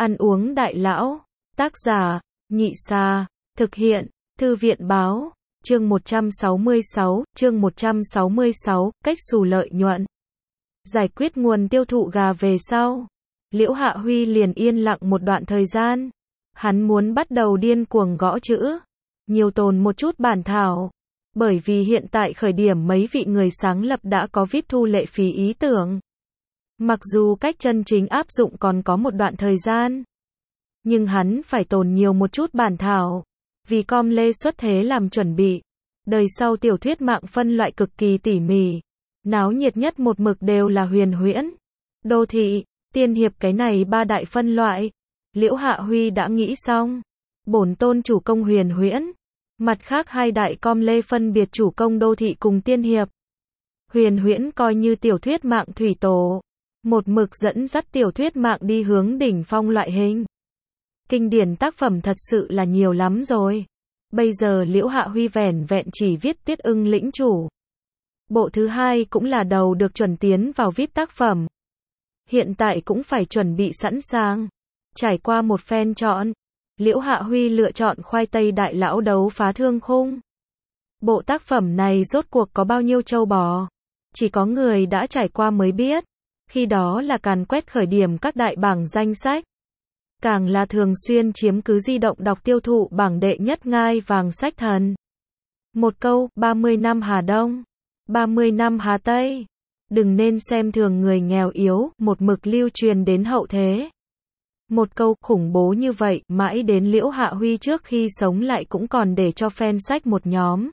Ăn uống đại lão. Tác giả, Nhị Sa. Thực hiện, Thư viện báo. Chương 166, cách xù lợi nhuận. Giải quyết nguồn tiêu thụ gà về sau. Liễu Hạ Huy liền yên lặng một đoạn thời gian. Hắn muốn bắt đầu điên cuồng gõ chữ. Nhiều tồn một chút bản thảo. Bởi vì hiện tại khởi điểm mấy vị người sáng lập đã có VIP thu lệ phí ý tưởng. Mặc dù cách chân chính áp dụng còn có một đoạn thời gian. Nhưng hắn phải tồn nhiều một chút bản thảo. Vì com lê xuất thế làm chuẩn bị. Đời sau tiểu thuyết mạng phân loại cực kỳ tỉ mỉ. Náo nhiệt nhất một mực đều là huyền huyễn, đô thị, tiên hiệp, cái này ba đại phân loại. Liễu Hạ Huy đã nghĩ xong. Bổn tôn chủ công huyền huyễn. Mặt khác hai đại com lê phân biệt chủ công đô thị cùng tiên hiệp. Huyền huyễn coi như tiểu thuyết mạng thủy tổ. Một mực dẫn dắt tiểu thuyết mạng đi hướng đỉnh phong loại hình. Kinh điển tác phẩm thật sự là nhiều lắm rồi. Bây giờ Liễu Hạ Huy vẻn vẹn chỉ viết Tuyết Ưng lĩnh chủ. Bộ thứ hai cũng là đầu được chuẩn tiến vào VIP tác phẩm. Hiện tại cũng phải chuẩn bị sẵn sàng. Trải qua một phen chọn, Liễu Hạ Huy lựa chọn khoai tây đại lão đấu phá thương khung. Bộ tác phẩm này rốt cuộc có bao nhiêu châu bò? Chỉ có người đã trải qua mới biết. Khi đó là càn quét khởi điểm các đại bảng danh sách. Càng là thường xuyên chiếm cứ di động đọc tiêu thụ bảng đệ nhất ngai vàng sách thần. Một câu, 30 năm Hà Đông, 30 năm Hà Tây. Đừng nên xem thường người nghèo yếu, một mực lưu truyền đến hậu thế. Một câu khủng bố như vậy, mãi đến Liễu Hạ Huy trước khi sống lại cũng còn để cho fan sách một nhóm.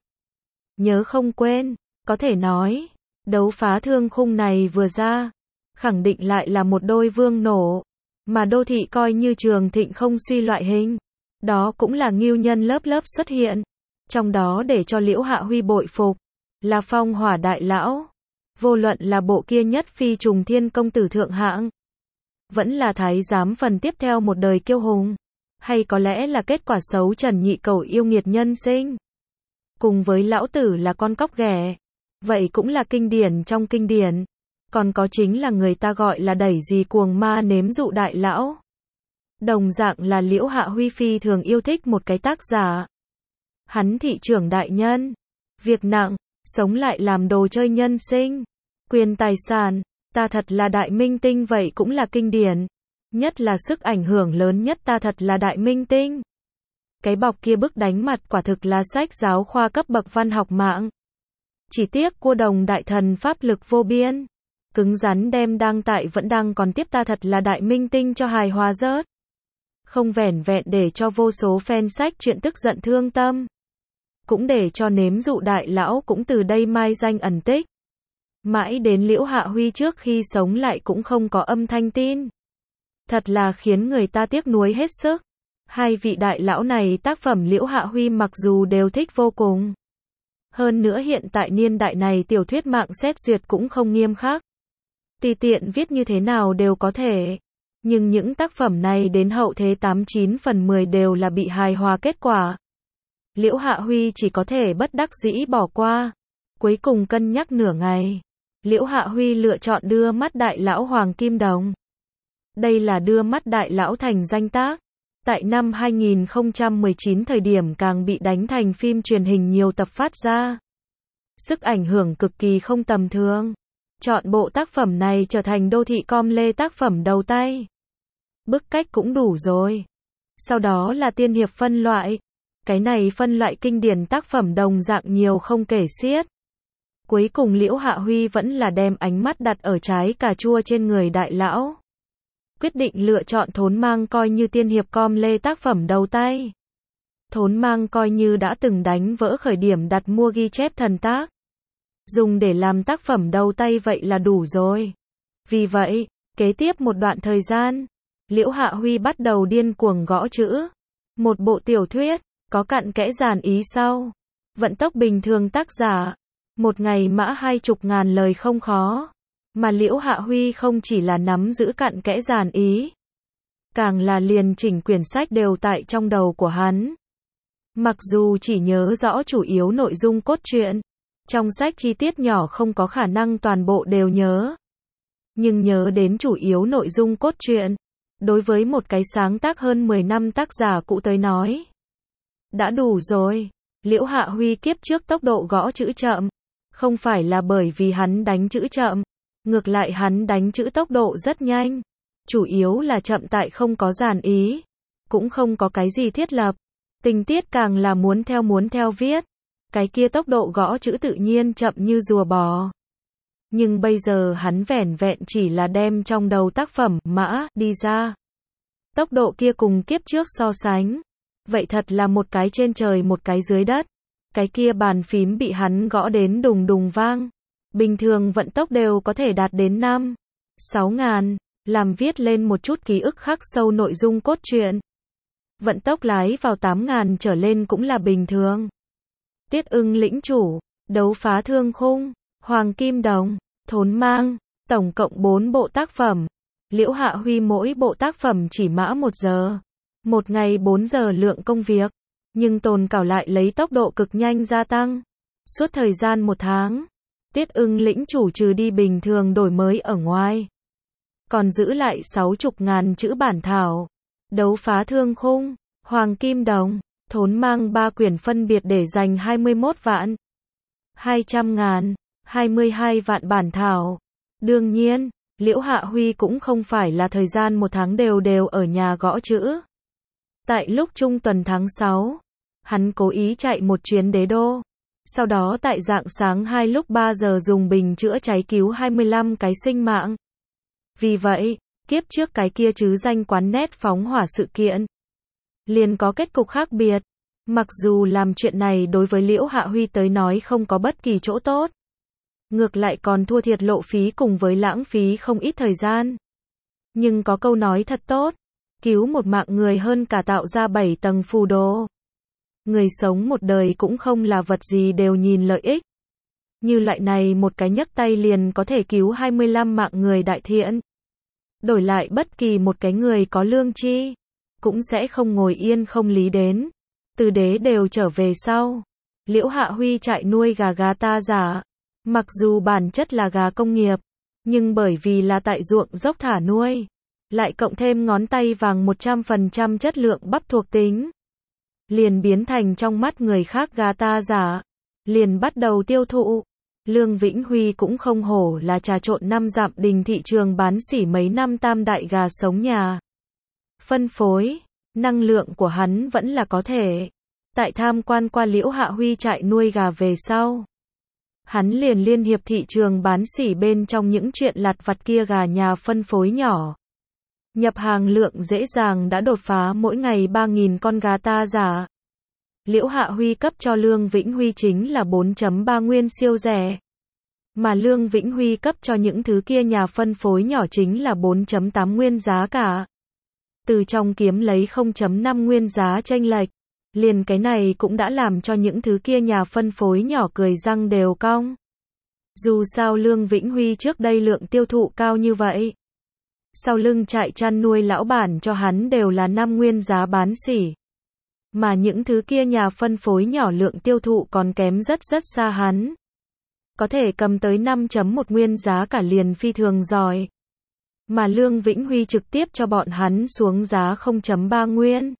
Nhớ không quên, có thể nói, đấu phá thương khung này vừa ra, khẳng định lại là một đôi vương nổ. Mà đô thị coi như trường thịnh không suy loại hình. Đó cũng là ngưu nhân lớp lớp xuất hiện. Trong đó để cho Liễu Hạ Huy bội phục là phong hỏa đại lão. Vô luận là bộ kia nhất phi trùng thiên công tử thượng hạng, vẫn là thái giám phần tiếp theo một đời kiêu hùng, hay có lẽ là kết quả xấu Trần Nhị Cẩu yêu nghiệt nhân sinh, cùng với lão tử là con cóc ghẻ. Vậy cũng là kinh điển trong kinh điển. Còn có chính là người ta gọi là đẩy gì cuồng ma nếm dụ đại lão. Đồng dạng là Liễu Hạ Huy phi thường yêu thích một cái tác giả. Hắn thị trưởng đại nhân. Việc nặng, sống lại làm đồ chơi nhân sinh. Quyền tài sản, ta thật là đại minh tinh, vậy cũng là kinh điển. Nhất là sức ảnh hưởng lớn nhất, ta thật là đại minh tinh. Cái bọc kia bức đánh mặt quả thực là sách giáo khoa cấp bậc văn học mạng. Chỉ tiếc cua đồng đại thần pháp lực vô biên. Cứng rắn đem đang tại vẫn đang còn tiếp ta thật là đại minh tinh cho hài hòa rớt. Không vẻn vẹn để cho vô số fan sách chuyện tức giận thương tâm. Cũng để cho nếm dụ đại lão cũng từ đây mai danh ẩn tích. Mãi đến Liễu Hạ Huy trước khi sống lại cũng không có âm thanh tin. Thật là khiến người ta tiếc nuối hết sức. Hai vị đại lão này tác phẩm Liễu Hạ Huy mặc dù đều thích vô cùng. Hơn nữa hiện tại niên đại này tiểu thuyết mạng xét duyệt cũng không nghiêm khắc. Tùy tiện viết như thế nào đều có thể. Nhưng những tác phẩm này đến hậu thế 89 phần 10 đều là bị hài hòa kết quả. Liễu Hạ Huy chỉ có thể bất đắc dĩ bỏ qua. Cuối cùng cân nhắc nửa ngày. Liễu Hạ Huy lựa chọn đưa mắt đại lão Hoàng Kim Đồng. Đây là đưa mắt đại lão thành danh tác. Tại năm 2019 thời điểm càng bị đánh thành phim truyền hình nhiều tập phát ra. Sức ảnh hưởng cực kỳ không tầm thường. Chọn bộ tác phẩm này trở thành đô thị com lê tác phẩm đầu tay. Bức cách cũng đủ rồi. Sau đó là tiên hiệp phân loại. Cái này phân loại kinh điển tác phẩm đồng dạng nhiều không kể xiết. Cuối cùng Liễu Hạ Huy vẫn là đem ánh mắt đặt ở trái cà chua trên người đại lão. Quyết định lựa chọn Thốn Mang coi như tiên hiệp com lê tác phẩm đầu tay. Thốn Mang coi như đã từng đánh vỡ khởi điểm đặt mua ghi chép thần tác. Dùng để làm tác phẩm đầu tay vậy là đủ rồi. Vì vậy, kế tiếp một đoạn thời gian, Liễu Hạ Huy bắt đầu điên cuồng gõ chữ. Một bộ tiểu thuyết, có cặn kẽ dàn ý sau. Vận tốc bình thường tác giả. Một ngày mã 20.000 lời không khó. Mà Liễu Hạ Huy không chỉ là nắm giữ cặn kẽ dàn ý. Càng là liền chỉnh quyển sách đều tại trong đầu của hắn. Mặc dù chỉ nhớ rõ chủ yếu nội dung cốt truyện. Trong sách chi tiết nhỏ không có khả năng toàn bộ đều nhớ. Nhưng nhớ đến chủ yếu nội dung cốt truyện. Đối với một cái sáng tác hơn 10 năm tác giả cũ tới nói, đã đủ rồi. Liễu Hạ Huy kiếp trước tốc độ gõ chữ chậm, không phải là bởi vì hắn đánh chữ chậm, ngược lại hắn đánh chữ tốc độ rất nhanh, chủ yếu là chậm tại không có dàn ý, cũng không có cái gì thiết lập, tình tiết càng là muốn theo viết, cái kia tốc độ gõ chữ tự nhiên chậm như rùa bò. Nhưng bây giờ hắn vẻn vẹn chỉ là đem trong đầu tác phẩm mã đi ra. Tốc độ kia cùng kiếp trước so sánh, vậy thật là một cái trên trời một cái dưới đất. Cái kia bàn phím bị hắn gõ đến đùng đùng vang. Bình thường vận tốc đều có thể đạt đến 5-6 ngàn, làm viết lên một chút ký ức khắc sâu nội dung cốt truyện. Vận tốc lái vào 8 ngàn trở lên cũng là bình thường. Tiết Ưng lĩnh chủ, đấu phá thương khung, Hoàng Kim Đồng, Thốn Mang, tổng cộng 4 bộ tác phẩm. Liễu Hạ Huy mỗi bộ tác phẩm chỉ mã 1 giờ. Một ngày 4 giờ lượng công việc. Nhưng Tồn Cảo lại lấy tốc độ cực nhanh gia tăng. Suốt thời gian 1 tháng, Tiết Ưng lĩnh chủ trừ đi bình thường đổi mới ở ngoài, còn giữ lại 60 ngàn chữ bản thảo. Đấu phá thương khung, Hoàng Kim Đồng, Thốn Mang 3 quyển phân biệt để dành 21 vạn, 200 ngàn, 22 vạn bản thảo. Đương nhiên, Liễu Hạ Huy cũng không phải là thời gian 1 tháng đều ở nhà gõ chữ. Tại lúc trung tuần tháng 6, hắn cố ý chạy một chuyến đế đô. Sau đó tại rạng sáng 2 lúc 3 giờ dùng bình chữa cháy cứu 25 cái sinh mạng. Vì vậy, kiếp trước cái kia chứ danh quán nét phóng hỏa sự kiện liền có kết cục khác biệt. Mặc dù làm chuyện này đối với Liễu Hạ Huy tới nói không có bất kỳ chỗ tốt, ngược lại còn thua thiệt lộ phí cùng với lãng phí không ít thời gian. Nhưng có câu nói thật tốt, cứu một mạng người hơn cả tạo ra 7 tầng phù đồ. Người sống một đời cũng không là vật gì đều nhìn lợi ích. Như loại này một cái nhấc tay liền có thể cứu 25 mạng người đại thiện. Đổi lại bất kỳ một cái người có lương tri, cũng sẽ không ngồi yên không lý đến. Từ đế đều trở về sau. Liễu Hạ Huy trại nuôi gà ta giả. Mặc dù bản chất là gà công nghiệp, nhưng bởi vì là tại ruộng dốc thả nuôi, lại cộng thêm ngón tay vàng 100% chất lượng bắp thuộc tính, liền biến thành trong mắt người khác gà ta giả, liền bắt đầu tiêu thụ. Lương Vĩnh Huy cũng không hổ là trà trộn 5 dặm đình thị trường bán sỉ mấy năm tam đại gà sống nhà. Phân phối, năng lượng của hắn vẫn là có thể. Tại tham quan qua Liễu Hạ Huy trại nuôi gà về sau, hắn liền liên hiệp thị trường bán sỉ bên trong những chuyện lặt vặt kia gà nhà phân phối nhỏ. Nhập hàng lượng dễ dàng đã đột phá mỗi ngày 3.000 con gà ta giả. Liễu Hạ Huy cấp cho Lương Vĩnh Huy chính là 4.3 nguyên siêu rẻ. Mà Lương Vĩnh Huy cấp cho những thứ kia nhà phân phối nhỏ chính là 4.8 nguyên giá cả. Từ trong kiếm lấy 0.5 nguyên giá chênh lệch. Liền cái này cũng đã làm cho những thứ kia nhà phân phối nhỏ cười răng đều cong. Dù sao Lương Vĩnh Huy trước đây lượng tiêu thụ cao như vậy, sau lưng trại chăn nuôi lão bản cho hắn đều là 5 nguyên giá bán sỉ. Mà những thứ kia nhà phân phối nhỏ lượng tiêu thụ còn kém rất xa hắn. Có thể cầm tới 5.1 nguyên giá cả liền phi thường giỏi. Mà Lương Vĩnh Huy trực tiếp cho bọn hắn xuống giá 0.3 nguyên.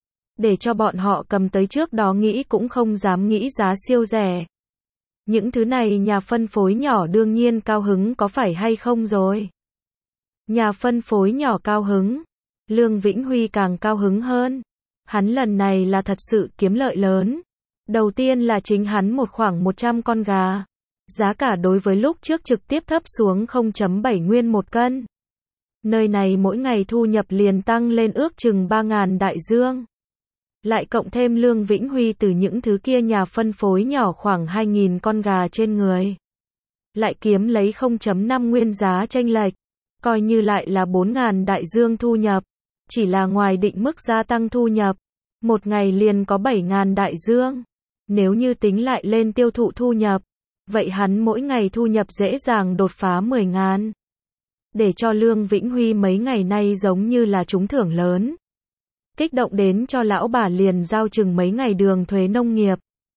Để cho bọn họ cầm tới trước đó nghĩ cũng không dám nghĩ giá siêu rẻ. Những thứ này nhà phân phối nhỏ đương nhiên cao hứng có phải hay không rồi. Nhà phân phối nhỏ cao hứng, Lương Vĩnh Huy càng cao hứng hơn. Hắn lần này là thật sự kiếm lợi lớn. Đầu tiên là chính hắn một khoảng 100 con gà. Giá cả đối với lúc trước trực tiếp thấp xuống 0.7 nguyên một cân. Nơi này mỗi ngày thu nhập liền tăng lên ước chừng 3.000 đại dương. Lại cộng thêm Lương Vĩnh Huy từ những thứ kia nhà phân phối nhỏ khoảng 2.000 con gà trên người. Lại kiếm lấy 0.5 nguyên giá chênh lệch. Coi như lại là 4.000 đại dương thu nhập. Chỉ là ngoài định mức gia tăng thu nhập. Một ngày liền có 7.000 đại dương. Nếu như tính lại lên tiêu thụ thu nhập, vậy hắn mỗi ngày thu nhập dễ dàng đột phá 10.000. Để cho Lương Vĩnh Huy mấy ngày nay giống như là trúng thưởng lớn. Kích động đến cho lão bà liền giao chừng mấy ngày đường thuế nông nghiệp.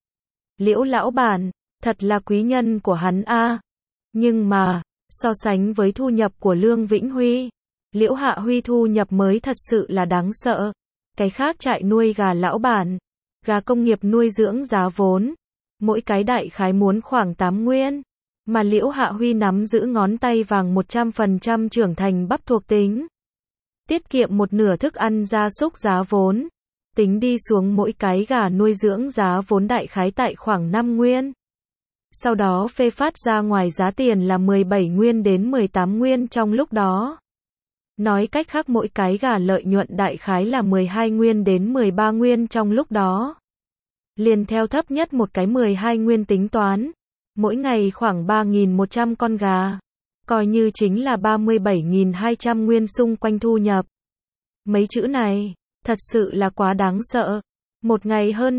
Liễu lão bản, thật là quý nhân của hắn a. Nhưng mà, so sánh với thu nhập của Lương Vĩnh Huy, Liễu Hạ Huy thu nhập mới thật sự là đáng sợ. Cái khác trại nuôi gà lão bản, gà công nghiệp nuôi dưỡng giá vốn, mỗi cái đại khái muốn khoảng 8 nguyên. Mà Liễu Hạ Huy nắm giữ ngón tay vàng 100% trưởng thành bắp thuộc tính. Tiết kiệm một nửa thức ăn gia súc giá vốn. Tính đi xuống mỗi cái gà nuôi dưỡng giá vốn đại khái tại khoảng 5 nguyên. Sau đó phê phát ra ngoài giá tiền là 17 nguyên đến 18 nguyên trong lúc đó. Nói cách khác mỗi cái gà lợi nhuận đại khái là 12 nguyên đến 13 nguyên trong lúc đó. Liền theo thấp nhất một cái 12 nguyên tính toán. Mỗi ngày khoảng 3.100 con gà. Coi như chính là 37.200 nguyên xung quanh thu nhập. Mấy chữ này, thật sự là quá đáng sợ. Một ngày hơn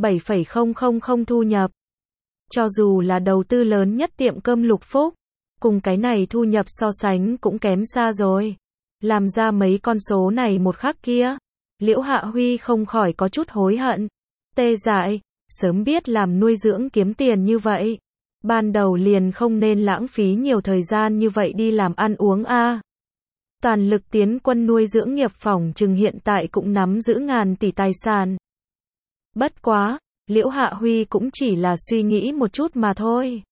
37,000 thu nhập. Cho dù là đầu tư lớn nhất tiệm cơm Lục Phúc, cùng cái này thu nhập so sánh cũng kém xa rồi. Làm ra mấy con số này một khắc kia, Liễu Hạ Huy không khỏi có chút hối hận. Tê dại, sớm biết làm nuôi dưỡng kiếm tiền như vậy. Ban đầu liền không nên lãng phí nhiều thời gian như vậy đi làm ăn uống a. Toàn lực tiến quân nuôi dưỡng nghiệp phỏng chừng hiện tại cũng nắm giữ ngàn tỷ tài sản. Bất quá, Liễu Hạ Huy cũng chỉ là suy nghĩ một chút mà thôi.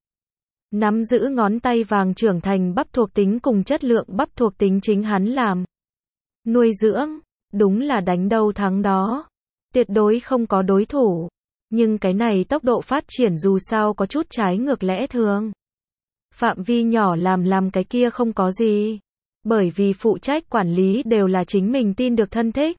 Nắm giữ ngón tay vàng trưởng thành bắp thuộc tính cùng chất lượng bắp thuộc tính chính hắn làm. Nuôi dưỡng, đúng là đánh đâu thắng đó. Tuyệt đối không có đối thủ. Nhưng cái này tốc độ phát triển dù sao có chút trái ngược lẽ thường. Phạm vi nhỏ làm cái kia không có gì. Bởi vì phụ trách quản lý đều là chính mình tin được thân thích.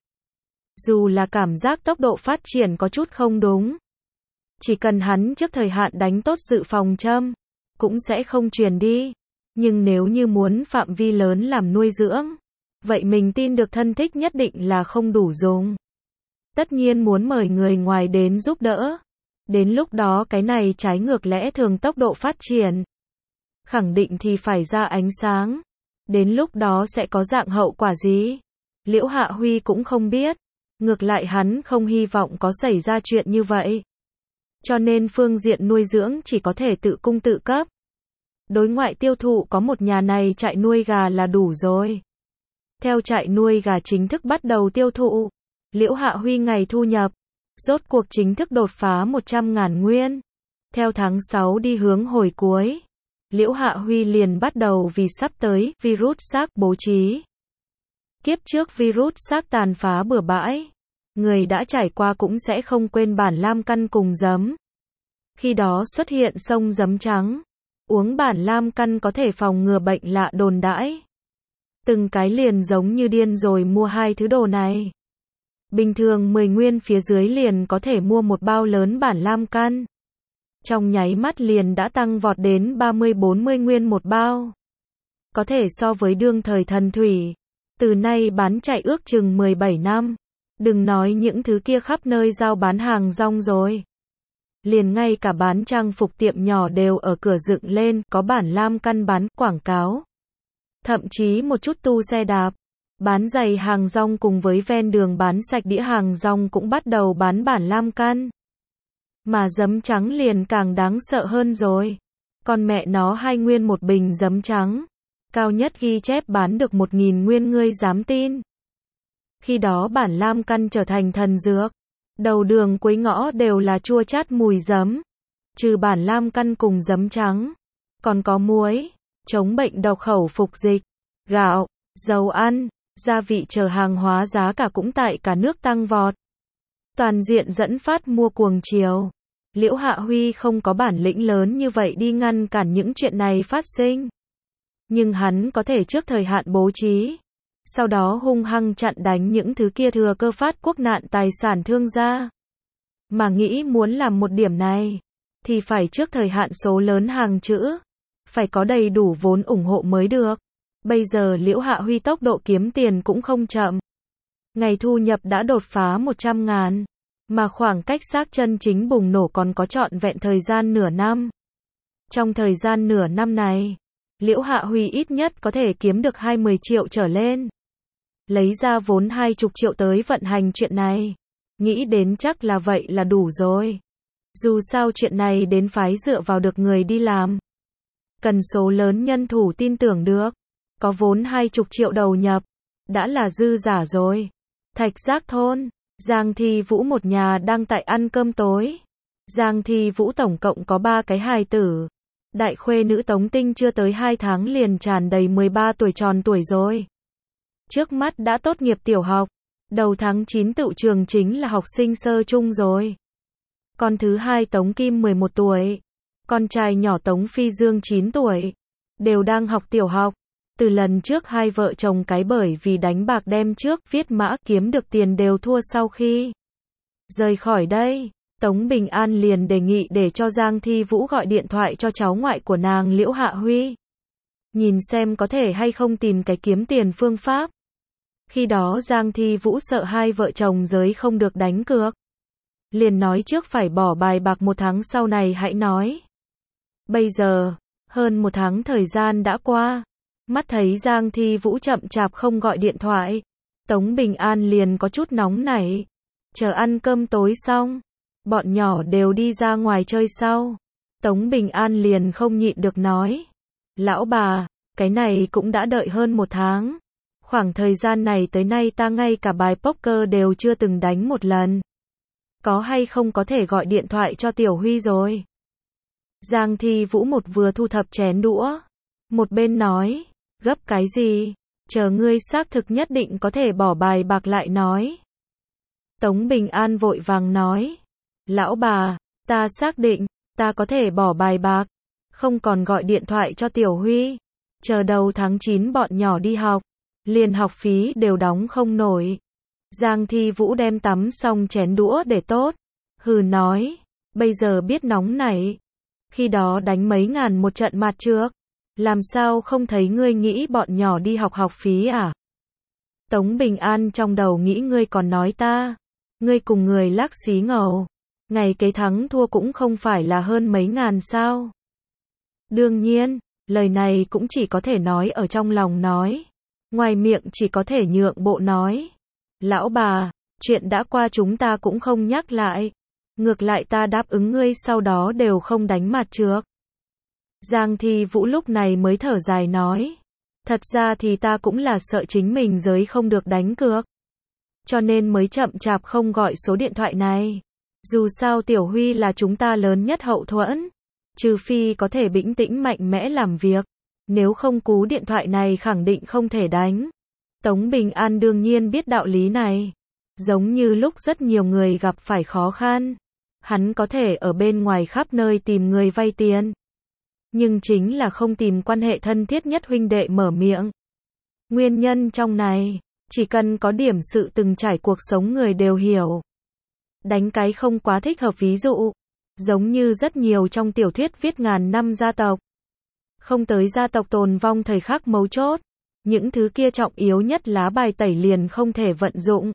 Dù là cảm giác tốc độ phát triển có chút không đúng. Chỉ cần hắn trước thời hạn đánh tốt dự phòng châm, cũng sẽ không truyền đi. Nhưng nếu như muốn phạm vi lớn làm nuôi dưỡng, vậy mình tin được thân thích nhất định là không đủ dùng. Tất nhiên muốn mời người ngoài đến giúp đỡ. Đến lúc đó cái này trái ngược lẽ thường tốc độ phát triển. Khẳng định thì phải ra ánh sáng. Đến lúc đó sẽ có dạng hậu quả gì? Liễu Hạ Huy cũng không biết. Ngược lại hắn không hy vọng có xảy ra chuyện như vậy. Cho nên phương diện nuôi dưỡng chỉ có thể tự cung tự cấp. Đối ngoại tiêu thụ có một nhà này trại nuôi gà là đủ rồi. Theo trại nuôi gà chính thức bắt đầu tiêu thụ, Liễu Hạ Huy ngày thu nhập, rốt cuộc chính thức đột phá 100.000 nguyên. Theo tháng 6 đi hướng hồi cuối, Liễu Hạ Huy liền bắt đầu vì sắp tới virus SARS bố trí. Kiếp trước virus SARS tàn phá bừa bãi. Người đã trải qua cũng sẽ không quên bản lam căn cùng giấm. Khi đó xuất hiện sông giấm trắng. Uống bản lam căn có thể phòng ngừa bệnh lạ đồn đãi. Từng cái liền giống như điên rồi mua hai thứ đồ này. Bình thường 10 nguyên phía dưới liền có thể mua một bao lớn bản lam căn. Trong nháy mắt liền đã tăng vọt đến 30-40 nguyên một bao. Có thể so với đương thời thần thủy. Từ nay bán chạy ước chừng 17 năm. Đừng nói những thứ kia khắp nơi giao bán hàng rong rồi. Liền ngay cả bán trang phục tiệm nhỏ đều ở cửa dựng lên, có bản lam căn bán quảng cáo. Thậm chí một chút tu xe đạp, bán giày hàng rong cùng với ven đường bán sạch đĩa hàng rong cũng bắt đầu bán bản lam căn. Mà giấm trắng liền càng đáng sợ hơn rồi. Con mẹ nó 2 nguyên một bình giấm trắng. Cao nhất ghi chép bán được 1.000 nguyên, ngươi dám tin. Khi đó bản lam căn trở thành thần dược. Đầu đường cuối ngõ đều là chua chát mùi giấm. Trừ bản lam căn cùng giấm trắng, còn có muối, chống bệnh độc khẩu phục dịch, gạo, dầu ăn, gia vị chờ hàng hóa giá cả cũng tại cả nước tăng vọt. Toàn diện dẫn phát mua cuồng chiều. Liễu Hạ Huy không có bản lĩnh lớn như vậy đi ngăn cản những chuyện này phát sinh. Nhưng hắn có thể trước thời hạn bố trí. Sau đó hung hăng chặn đánh những thứ kia thừa cơ phát quốc nạn tài sản thương gia. Mà nghĩ muốn làm một điểm này, thì phải trước thời hạn số lớn hàng chữ. Phải có đầy đủ vốn ủng hộ mới được. Bây giờ Liễu Hạ Huy tốc độ kiếm tiền cũng không chậm. Ngày thu nhập đã đột phá 100.000. Mà khoảng cách xác chân chính bùng nổ còn có trọn vẹn thời gian nửa năm. Trong thời gian nửa năm này, Liễu Hạ Huy ít nhất có thể kiếm được 20 triệu trở lên. Lấy ra vốn 20 triệu tới vận hành chuyện này. Nghĩ đến chắc là vậy là đủ rồi. Dù sao chuyện này đến phái dựa vào được người đi làm. Cần số lớn nhân thủ tin tưởng được. Có vốn 20 triệu đầu nhập. đã là dư giả rồi. Thạch Giác thôn, Giang Thi Vũ một nhà đang tại ăn cơm tối. Giang Thi Vũ tổng cộng có 3 cái hài tử. Đại khuê nữ Tống Tinh chưa tới 2 tháng liền tràn đầy 13 tuổi tròn tuổi rồi. Trước mắt đã tốt nghiệp tiểu học. Đầu tháng 9 tựu trường chính là học sinh sơ trung rồi. Con thứ hai Tống Kim 11 tuổi. Con trai nhỏ Tống Phi Dương 9 tuổi. Đều đang học tiểu học. Từ lần trước hai vợ chồng cái bởi vì đánh bạc đem trước viết mã kiếm được tiền đều thua sau khi rời khỏi đây. Tống Bình An liền đề nghị để cho Giang Thi Vũ gọi điện thoại cho cháu ngoại của nàng Liễu Hạ Huy. Nhìn xem có thể hay không tìm cái kiếm tiền phương pháp. Khi đó Giang Thi Vũ sợ hai vợ chồng giới không được đánh cược. Liền nói trước phải bỏ bài bạc 1 tháng sau này hãy nói. Bây giờ, hơn 1 tháng thời gian đã qua. Mắt thấy Giang Thi Vũ chậm chạp không gọi điện thoại. Tống Bình An liền có chút nóng nảy. Chờ ăn cơm tối xong. Bọn nhỏ đều đi ra ngoài chơi sau. Tống Bình An liền không nhịn được nói. Lão bà, cái này cũng đã đợi hơn 1 tháng. Khoảng thời gian này tới nay ta ngay cả bài poker đều chưa từng đánh một lần. Có hay không có thể gọi điện thoại cho Tiểu Huy rồi. Giang Thi Vũ một vừa thu thập chén đũa. Một bên nói, gấp cái gì, chờ ngươi xác thực nhất định có thể bỏ bài bạc lại nói. Tống Bình An vội vàng nói, lão bà, ta xác định, ta có thể bỏ bài bạc, không còn gọi điện thoại cho Tiểu Huy. Chờ đầu tháng 9 bọn nhỏ đi học, liền học phí đều đóng không nổi. Giang Thi Vũ đem tắm xong chén đũa để tốt. Hừ nói, bây giờ biết nóng nảy. Khi đó đánh mấy ngàn một trận mặt trước. Làm sao không thấy ngươi nghĩ bọn nhỏ đi học học phí à? Tống Bình An trong đầu nghĩ ngươi còn nói ta. Ngươi cùng người lắc xí ngầu. Ngày cái thắng thua cũng không phải là hơn mấy ngàn sao? Đương nhiên, lời này cũng chỉ có thể nói ở trong lòng nói. Ngoài miệng chỉ có thể nhượng bộ nói. Lão bà, chuyện đã qua chúng ta cũng không nhắc lại. Ngược lại ta đáp ứng ngươi sau đó đều không đánh mặt trước. Giang Thi Vũ lúc này mới thở dài nói. Thật ra thì ta cũng là sợ chính mình giới không được đánh cược. Cho nên mới chậm chạp không gọi số điện thoại này. Dù sao Tiểu Huy là chúng ta lớn nhất hậu thuẫn. Trừ phi có thể bình tĩnh mạnh mẽ làm việc. Nếu không cú điện thoại này khẳng định không thể đánh. Tống Bình An đương nhiên biết đạo lý này. Giống như lúc rất nhiều người gặp phải khó khăn. Hắn có thể ở bên ngoài khắp nơi tìm người vay tiền. Nhưng chính là không tìm quan hệ thân thiết nhất huynh đệ mở miệng. Nguyên nhân trong này, chỉ cần có điểm sự từng trải cuộc sống người đều hiểu. Đánh cái không quá thích hợp ví dụ. Giống như rất nhiều trong tiểu thuyết viết ngàn năm gia tộc. Không tới gia tộc tồn vong thời khắc mấu chốt. Những thứ kia trọng yếu nhất lá bài tẩy liền không thể vận dụng.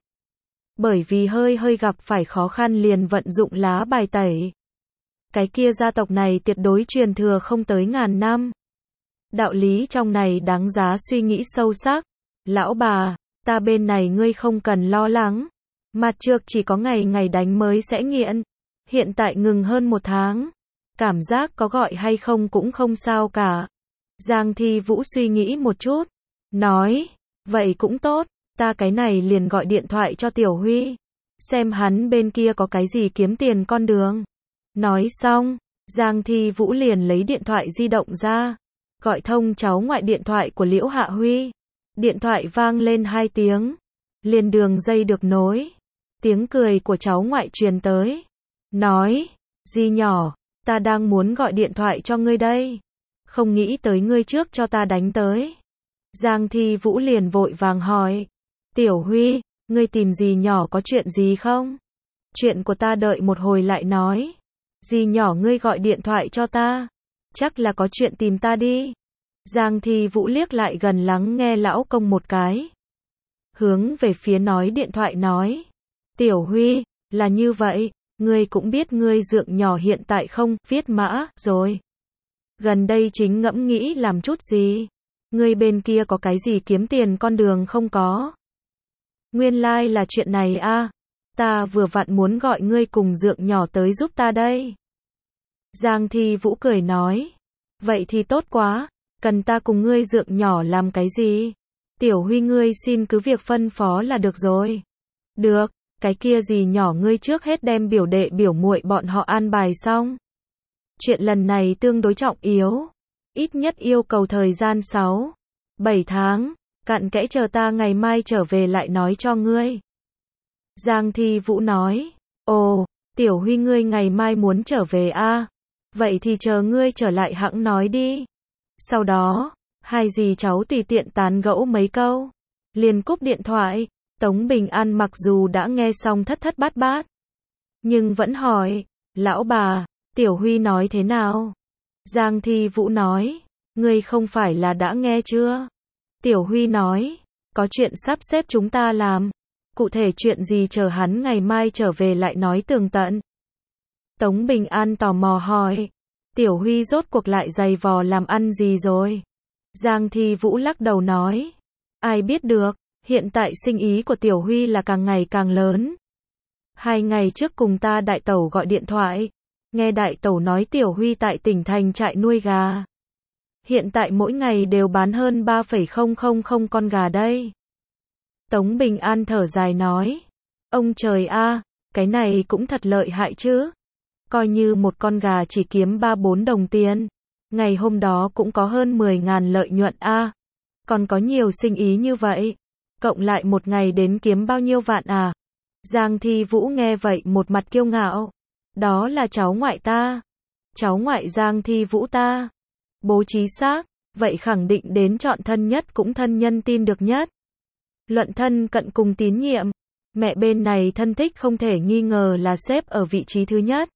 Bởi vì hơi gặp phải khó khăn liền vận dụng lá bài tẩy. Cái kia gia tộc này tuyệt đối truyền thừa không tới ngàn năm. Đạo lý trong này đáng giá suy nghĩ sâu sắc. Lão bà, ta bên này ngươi không cần lo lắng. Mặt trước chỉ có ngày đánh mới sẽ nghiện. Hiện tại ngừng hơn 1 tháng. Cảm giác có gọi hay không cũng không sao cả. Giang Thi Vũ suy nghĩ một chút. Nói, vậy cũng tốt. Ta cái này liền gọi điện thoại cho Tiểu Huy. Xem hắn bên kia có cái gì kiếm tiền con đường. Nói xong, Giang Thi Vũ liền lấy điện thoại di động ra. Gọi thông cháu ngoại điện thoại của Liễu Hạ Huy. Điện thoại vang lên 2 tiếng. Liền đường dây được nối. Tiếng cười của cháu ngoại truyền tới. Nói, Di nhỏ, ta đang muốn gọi điện thoại cho ngươi đây. Không nghĩ tới ngươi trước cho ta đánh tới. Giang Thi Vũ liền vội vàng hỏi. Tiểu Huy, ngươi tìm Di nhỏ có chuyện gì không? Chuyện của ta đợi một hồi lại nói. Di nhỏ ngươi gọi điện thoại cho ta. Chắc là có chuyện tìm ta đi. Giang Thi Vũ liếc lại gần lắng nghe lão công một cái. Hướng về phía nói điện thoại nói. Tiểu Huy, là như vậy, ngươi cũng biết ngươi dượng nhỏ hiện tại không viết mã rồi. Gần đây chính ngẫm nghĩ làm chút gì. Ngươi bên kia có cái gì kiếm tiền con đường không có? Nguyên lai là chuyện này a. Ta vừa vặn muốn gọi ngươi cùng dượng nhỏ tới giúp ta đây. Giang Thi Vũ cười nói. Vậy thì tốt quá. Cần ta cùng ngươi dượng nhỏ làm cái gì? Tiểu Huy ngươi xin cứ việc phân phó là được rồi. Được, cái kia gì nhỏ ngươi trước hết đem biểu đệ biểu muội bọn họ an bài xong. Chuyện lần này tương đối trọng yếu. Ít nhất yêu cầu thời gian 6-7 tháng. Cặn kẽ chờ ta ngày mai trở về lại nói cho ngươi. Giang Thi Vũ nói. Ồ, Tiểu Huy ngươi ngày mai muốn trở về à? Vậy thì chờ ngươi trở lại hẵng nói đi. Sau đó, hai dì cháu tùy tiện tán gẫu mấy câu. Liền cúp điện thoại. Tống Bình An mặc dù đã nghe xong thất thất bát bát, nhưng vẫn hỏi, lão bà, Tiểu Huy nói thế nào? Giang Thi Vũ nói, ngươi không phải là đã nghe chưa? Tiểu Huy nói, có chuyện sắp xếp chúng ta làm. Cụ thể chuyện gì chờ hắn ngày mai trở về lại nói tường tận. Tống Bình An tò mò hỏi, Tiểu Huy rốt cuộc lại giày vò làm ăn gì rồi? Giang Thi Vũ lắc đầu nói, ai biết được, hiện tại sinh ý của Tiểu Huy là càng ngày càng lớn. 2 ngày trước cùng ta đại tẩu gọi điện thoại, nghe đại tẩu nói Tiểu Huy tại tỉnh thành trại nuôi gà. Hiện tại mỗi ngày đều bán hơn 3,000 con gà đây. Tống Bình An thở dài nói, ông trời a, cái này cũng thật lợi hại chứ. Coi như một con gà chỉ kiếm 3-4 đồng tiền, ngày hôm đó cũng có hơn 10.000 lợi nhuận a. Còn có nhiều sinh ý như vậy, cộng lại một ngày đến kiếm bao nhiêu vạn à? Giang Thi Vũ nghe vậy một mặt kiêu ngạo. Đó là cháu ngoại ta. Cháu ngoại Giang Thi Vũ ta. Bố trí xác, vậy khẳng định đến chọn thân nhất cũng thân nhân tin được nhất. Luận thân cận cùng tín nhiệm, mẹ bên này thân thích không thể nghi ngờ là xếp ở vị trí thứ nhất.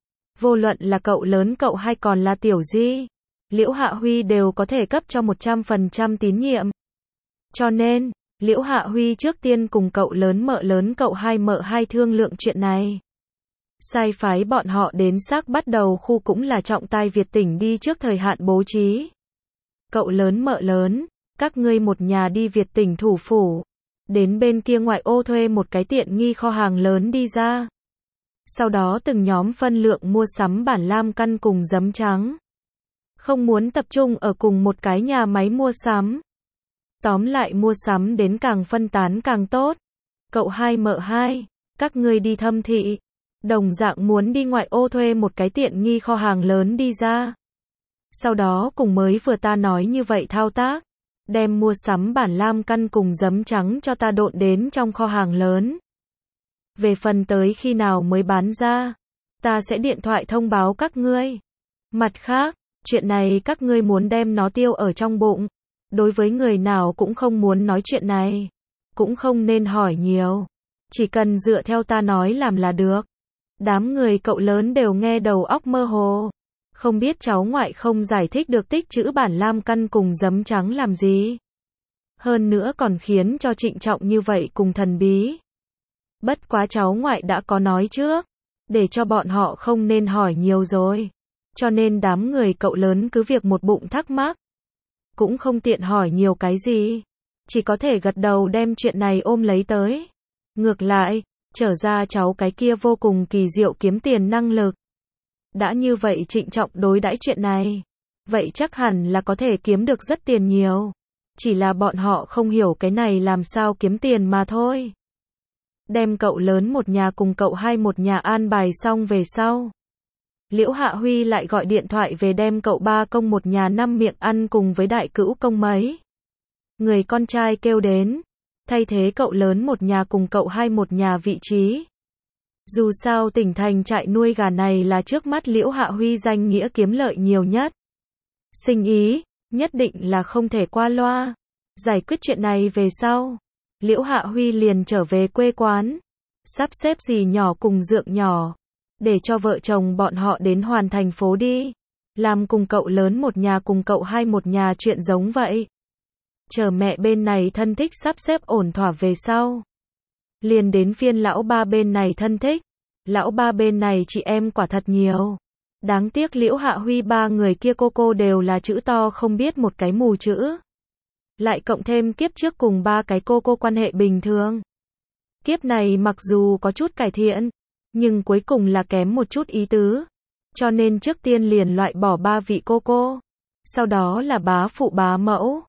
Vô luận là cậu lớn cậu hai còn là Tiểu Di, Liễu Hạ Huy đều có thể cấp cho 100% tín nhiệm. Cho nên, Liễu Hạ Huy trước tiên cùng cậu lớn cậu hai mợ hai thương lượng chuyện này. Sai phái bọn họ đến xác bắt đầu khu cũng là trọng tài Việt tỉnh đi trước thời hạn bố trí. Cậu lớn mợ lớn, các ngươi một nhà đi Việt tỉnh thủ phủ. Đến bên kia ngoại ô thuê một cái tiện nghi kho hàng lớn đi ra. Sau đó từng nhóm phân lượng mua sắm bản lam căn cùng giấm trắng. Không muốn tập trung ở cùng một cái nhà máy mua sắm. Tóm lại mua sắm đến càng phân tán càng tốt. Cậu hai mợ hai, các ngươi đi thâm thị. Đồng dạng muốn đi ngoại ô thuê một cái tiện nghi kho hàng lớn đi ra. Sau đó cùng mới vừa ta nói như vậy thao tác. Đem mua sắm bản lam căn cùng giấm trắng cho ta độn đến trong kho hàng lớn. Về phần tới khi nào mới bán ra, ta sẽ điện thoại thông báo các ngươi. Mặt khác, chuyện này các ngươi muốn đem nó tiêu ở trong bụng. Đối với người nào cũng không muốn nói chuyện này, cũng không nên hỏi nhiều. Chỉ cần dựa theo ta nói làm là được. Đám người cậu lớn đều nghe đầu óc mơ hồ. Không biết cháu ngoại không giải thích được tích trữ bản lam căn cùng giấm trắng làm gì. Hơn nữa còn khiến cho trịnh trọng như vậy cùng thần bí. Bất quá cháu ngoại đã có nói trước, để cho bọn họ không nên hỏi nhiều rồi. Cho nên đám người cậu lớn cứ việc một bụng thắc mắc. Cũng không tiện hỏi nhiều cái gì. Chỉ có thể gật đầu đem chuyện này ôm lấy tới. Ngược lại, trở ra cháu cái kia vô cùng kỳ diệu kiếm tiền năng lực. Đã như vậy trịnh trọng đối đãi chuyện này. Vậy chắc hẳn là có thể kiếm được rất tiền nhiều. Chỉ là bọn họ không hiểu cái này làm sao kiếm tiền mà thôi. Đem cậu lớn một nhà cùng cậu hai một nhà an bài xong về sau. Liễu Hạ Huy lại gọi điện thoại về đem cậu ba công một nhà 5 miệng ăn cùng với đại cữu công mấy. Người con trai kêu đến. Thay thế cậu lớn một nhà cùng cậu hai một nhà vị trí. Dù sao tỉnh thành trại nuôi gà này là trước mắt Liễu Hạ Huy danh nghĩa kiếm lợi nhiều nhất. Sinh ý, nhất định là không thể qua loa. Giải quyết chuyện này về sau. Liễu Hạ Huy liền trở về quê quán. Sắp xếp dì nhỏ cùng dượng nhỏ. Để cho vợ chồng bọn họ đến hoàn thành phố đi. Làm cùng cậu lớn một nhà cùng cậu hai một nhà chuyện giống vậy. Chờ mẹ bên này thân thích sắp xếp ổn thỏa về sau. Liền đến phiên lão ba bên này thân thích. Lão ba bên này chị em quả thật nhiều. Đáng tiếc Liễu Hạ Huy ba người kia cô đều là chữ to không biết một cái mù chữ. Lại cộng thêm kiếp trước cùng ba cái cô quan hệ bình thường. Kiếp này mặc dù có chút cải thiện, nhưng cuối cùng là kém một chút ý tứ. Cho nên trước tiên liền loại bỏ ba vị cô. Sau đó là bá phụ bá mẫu.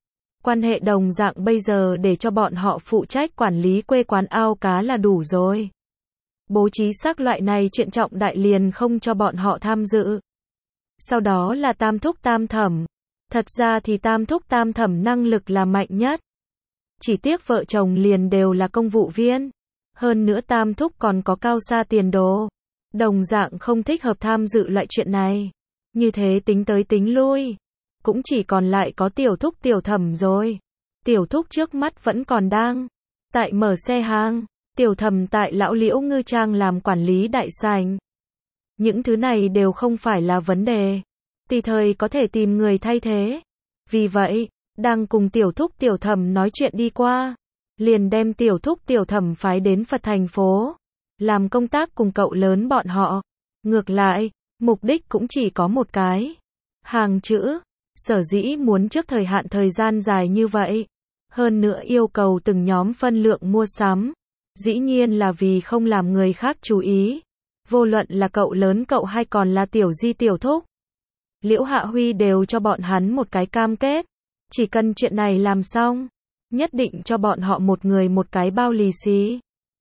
Quan hệ đồng dạng bây giờ để cho bọn họ phụ trách quản lý quê quán ao cá là đủ rồi. Bố trí xác loại này chuyện trọng đại liền không cho bọn họ tham dự. Sau đó là tam thúc tam thẩm. Thật ra thì tam thúc tam thẩm năng lực là mạnh nhất. Chỉ tiếc vợ chồng liền đều là công vụ viên. Hơn nữa tam thúc còn có cao xa tiền đồ. Đồng dạng không thích hợp tham dự loại chuyện này. Như thế tính tới tính lui. Cũng chỉ còn lại có tiểu thúc tiểu thẩm rồi. Tiểu thúc trước mắt vẫn còn đang tại mở xe hàng. Tiểu thẩm tại lão Liễu Ngư Trang làm quản lý đại sảnh. Những thứ này đều không phải là vấn đề. Tùy thời có thể tìm người thay thế. Vì vậy, đang cùng tiểu thúc tiểu thẩm nói chuyện đi qua. Liền đem tiểu thúc tiểu thẩm phái đến Phật thành phố. Làm công tác cùng cậu lớn bọn họ. Ngược lại, mục đích cũng chỉ có một cái. Hàng chữ. Sở dĩ muốn trước thời hạn thời gian dài như vậy. Hơn nữa yêu cầu từng nhóm phân lượng mua sắm. Dĩ nhiên là vì không làm người khác chú ý. Vô luận là cậu lớn cậu hay còn là tiểu di tiểu thúc. Liễu Hạ Huy đều cho bọn hắn một cái cam kết. Chỉ cần chuyện này làm xong. Nhất định cho bọn họ một người một cái bao lì xì.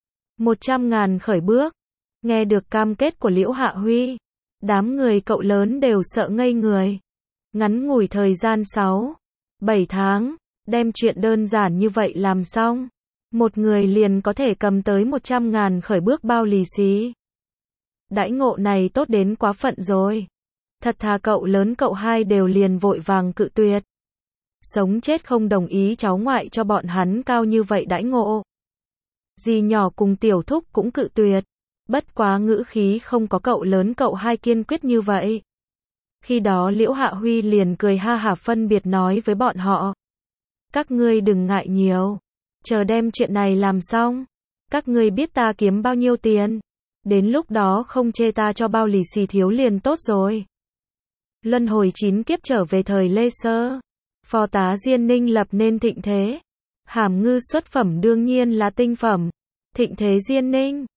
100.000 khởi bước. Nghe được cam kết của Liễu Hạ Huy. Đám người cậu lớn đều sợ ngây người. Ngắn ngủi thời gian 6-7 tháng. Đem chuyện đơn giản như vậy làm xong. Một người liền có thể cầm tới 100.000 khởi bước bao lì xì. Đãi ngộ này tốt đến quá phận rồi. Thật thà cậu lớn cậu hai đều liền vội vàng cự tuyệt. Sống chết không đồng ý cháu ngoại cho bọn hắn cao như vậy đãi ngộ. Dì nhỏ cùng tiểu thúc cũng cự tuyệt. Bất quá ngữ khí không có cậu lớn cậu hai kiên quyết như vậy. Khi đó Liễu Hạ Huy liền cười ha hả phân biệt nói với bọn họ. Các ngươi đừng ngại nhiều. Chờ đem chuyện này làm xong. Các ngươi biết ta kiếm bao nhiêu tiền. Đến lúc đó không chê ta cho bao lì xì thiếu liền tốt rồi. Luân hồi 9 kiếp trở về thời Lê Sơ. Phó tá Diên Ninh lập nên thịnh thế. Hàm ngư xuất phẩm đương nhiên là tinh phẩm. Thịnh thế Diên Ninh.